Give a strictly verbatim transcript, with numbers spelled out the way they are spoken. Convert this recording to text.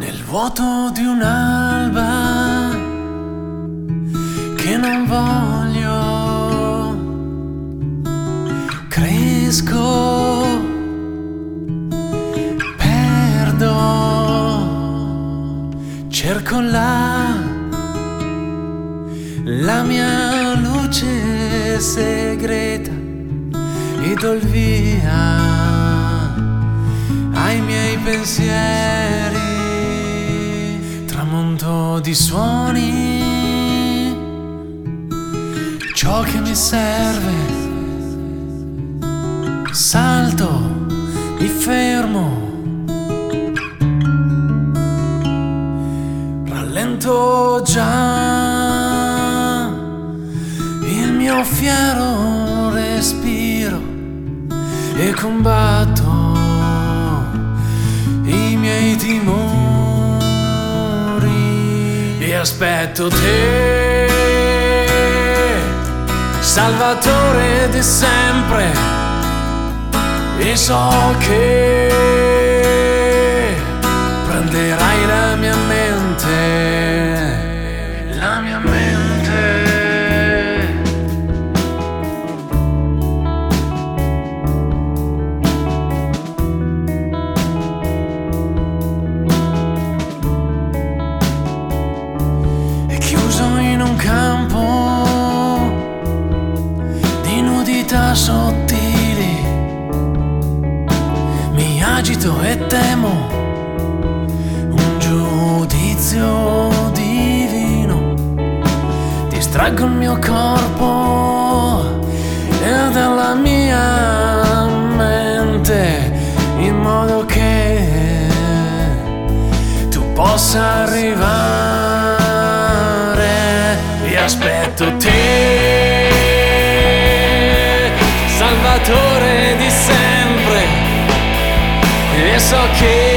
nel vuoto di un'alba che non voglio. Cresco, perdo, cerco la, la mia luce segreta e do il via ai miei pensieri. Tramonto di suoni, ciò che mi serve. Salto, mi fermo, rallento già il mio fiero respiro e combatto i miei timori e aspetto te, Salvatore di sempre. E so che prenderai la mia mente, la mia mente. È chiuso in un campo di nudità sottili. Agito e temo un giudizio divino. Distraggo il mio corpo e dalla mia mente in modo che tu possa arrivare. E aspetto te, Salvatore di sempre. E so che